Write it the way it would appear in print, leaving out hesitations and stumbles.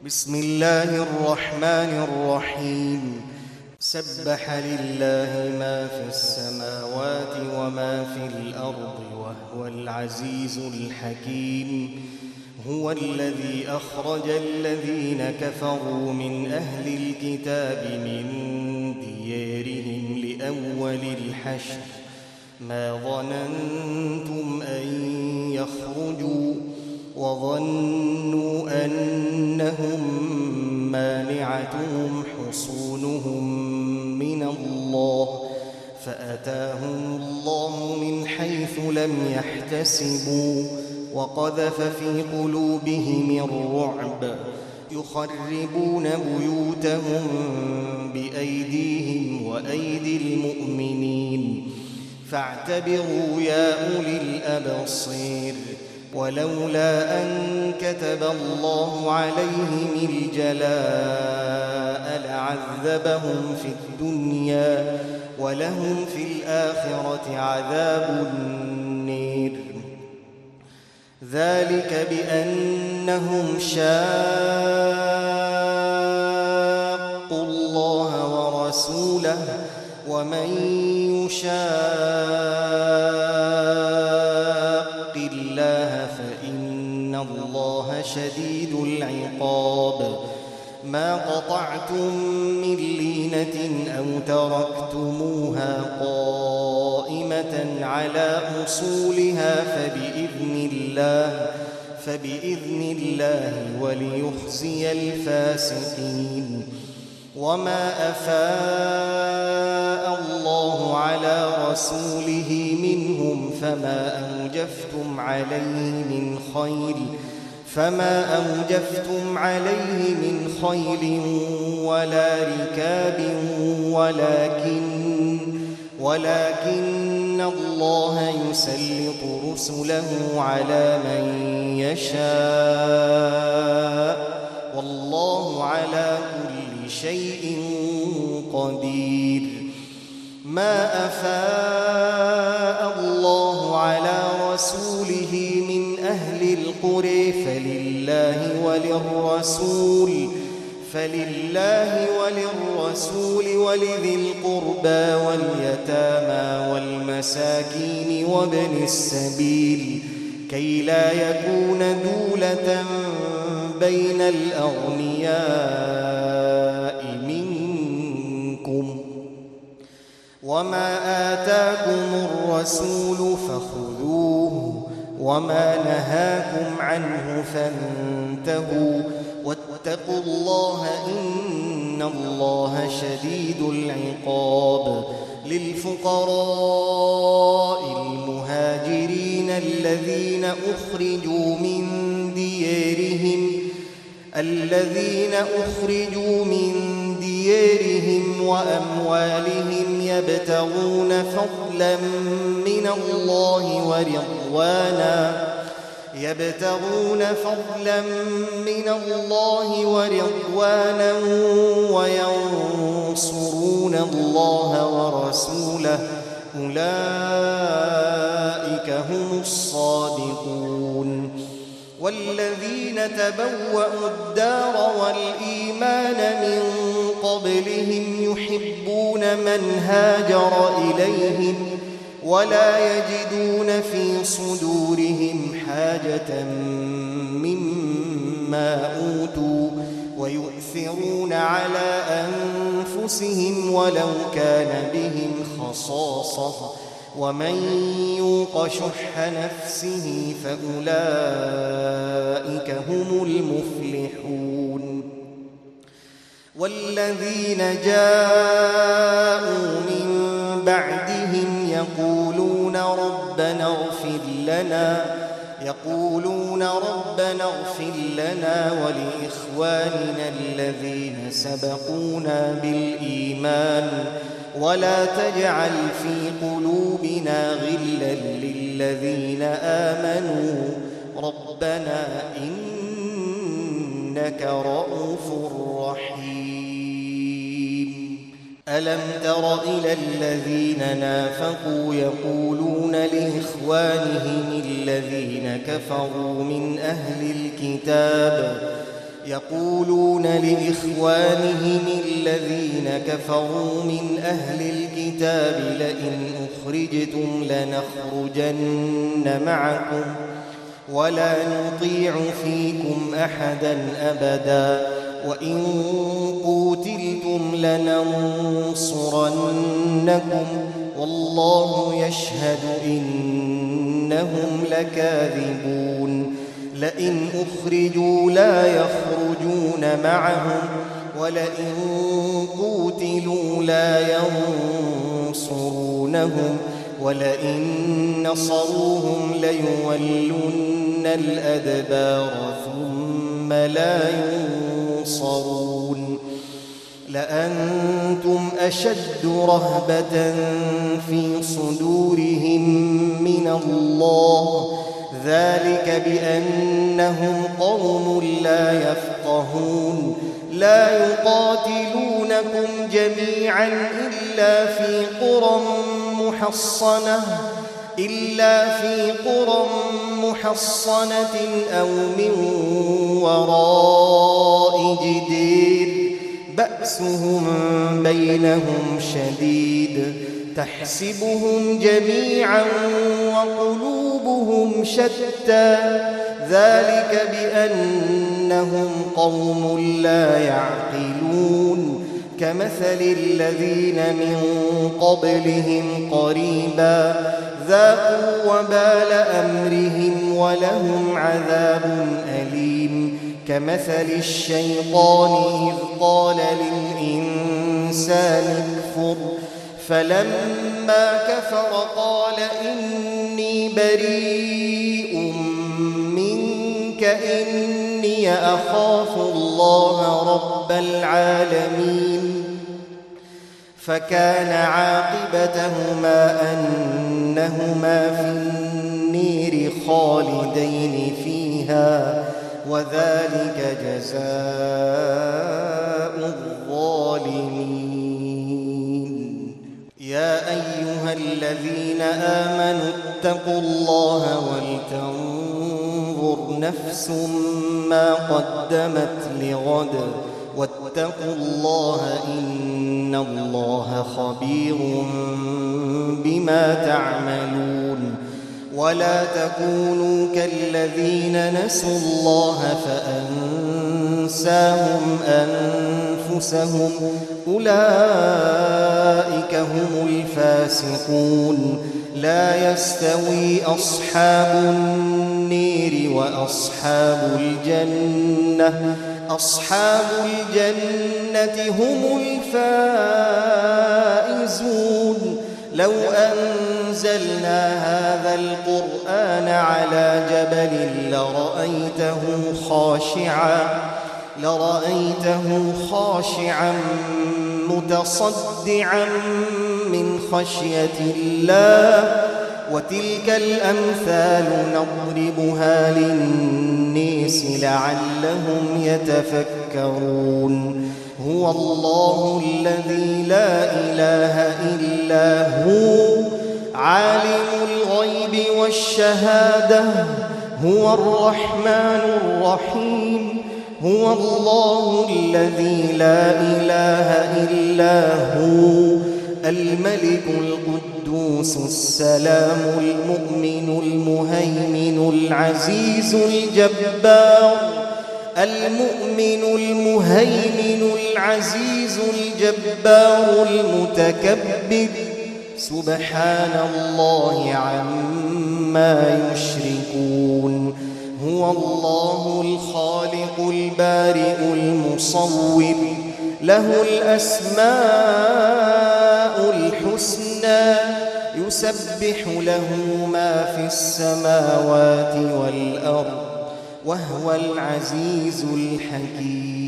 بسم الله الرحمن الرحيم. سبح لله ما في السماوات وما في الأرض وهو العزيز الحكيم. هو الذي أخرج الذين كفروا من أهل الكتاب من ديارهم لأول الحشر ما ظننتم أن يخرجوا وظنوا أنهم مانعتهم حصونهم من الله فأتاهم الله من حيث لم يحتسبوا وقذف في قلوبهم الرعب يخربون بيوتهم بأيديهم وأيدي المؤمنين فاعتبروا يا أولي الأبصير. ولولا أن كتب الله عليهم الجلاء لعذبهم في الدنيا ولهم في الآخرة عذاب النير. ذلك بأنهم شاقوا الله ورسوله ومن يشاق الله فإن الله شديد العقاب. ما قطعتم من لينة أو تركتموها قائمة على أصولها فبإذن الله وليخزي الفاسقين. وما أفاء الله على رسوله منهم فما أوجفتم عليه من خيل ولا ركاب ولكن الله يسلط رسله على من يشاء والله على كل شيء قدير. ما أفاء الله على رسوله من أهل القرى فلله وللرسول ولذي القربى واليتامى والمساكين وابن السبيل كي لا يكون دولة بين الأغنياء منكم. وما آتاكم الرسول فخذوه وما نهاكم عنه فانتهوا واتقوا الله إن الله شديد العقاب. للفقراء المهاجرين الذين أخرجوا من ديارهم وأموالهم يبتغون فضلا من الله ورضوانا وينصرون الله ورسوله أولئك هم الصادقون. والذين تبوأوا الدار والإيمان من قبلهم يحبون من هاجر إليهم ولا يجدون في صدورهم حاجة مما أوتوا ويؤثرون على أنفسهم ولو كان بهم خصاصة ومن يوق شح نفسه فأولئك هم المفلحون. والذين جاءوا من بعدهم يقولون ربنا اغفر لنا ولإخواننا الذين سبقونا بالإيمان ولا تجعل في قلوبنا غلا للذين آمنوا ربنا إنك رؤوف رحيم. ألم تر إلى الذين نافقوا يقولون لإخوانهم الذين كفروا من أهل الكتاب يقولون لإخوانهم الذين كفروا من أهل الكتاب لئن أخرجتم لنخرجن معكم ولا نطيع فيكم أحدا أبدا وإن قوتلتم لننصرنكم والله يشهد إنهم لكاذبون لئن أخرجوا لا يخرجون معهم ولئن قوتلوا لا ينصرونهم ولئن نصروهم ليولن الأدبار ثم لا ينصرون لأنتم أشد رهبة في صدورهم من الله ذلك بأنهم قوم لا يفقهون لا يقاتلونكم جميعا إلا في قرى محصنة أو من وراء جدير بأسهم بينهم شديد تحسبهم جميعا وقلوبهم شتى ذلك بأنهم قوم لا يعقلون كمثل الذين من قبلهم قريبا ذاقوا وبال أمرهم ولهم عذاب أليم كمثل الشيطان إذ قال للإنسان اكفر فلما كفر قال إني بريء منك إني أخاف الله رب العالمين فكان عاقبتهما أنهما في النير خالدين فيها وذلك جزاء الظالمين يا أيها الذين آمنوا اتقوا الله ولتنظر نفس ما قدمت لغد واتقوا الله إن الله خبير بما تعملون ولا تكونوا كالذين نسوا الله فأنساهم أنفسهم أولئك هم الفاسقون لا يستوي أصحاب النير وأصحاب الجنة أصحاب الجنة هم الفائزون لو أنزلنا هذا القرآن على جبل لرأيته خاشعا متصدعا من خشية الله وتلك الأمثال نضربها للناس لعلهم يتفكرون هو الله الذي لا إله إلا هو عالم الغيب والشهادة هو الرحمن الرحيم هو الله الذي لا إله إلا هو الملك القدوس السلام المؤمن المهيمن العزيز الجبار المؤمن المهيمن العزيز الجبار المتكبر سبحان الله عما يشركون هو الله الخالق البارئ المصور له الأسماء الحسنى يسبح له ما في السماوات والأرض وهو العزيز الحكيم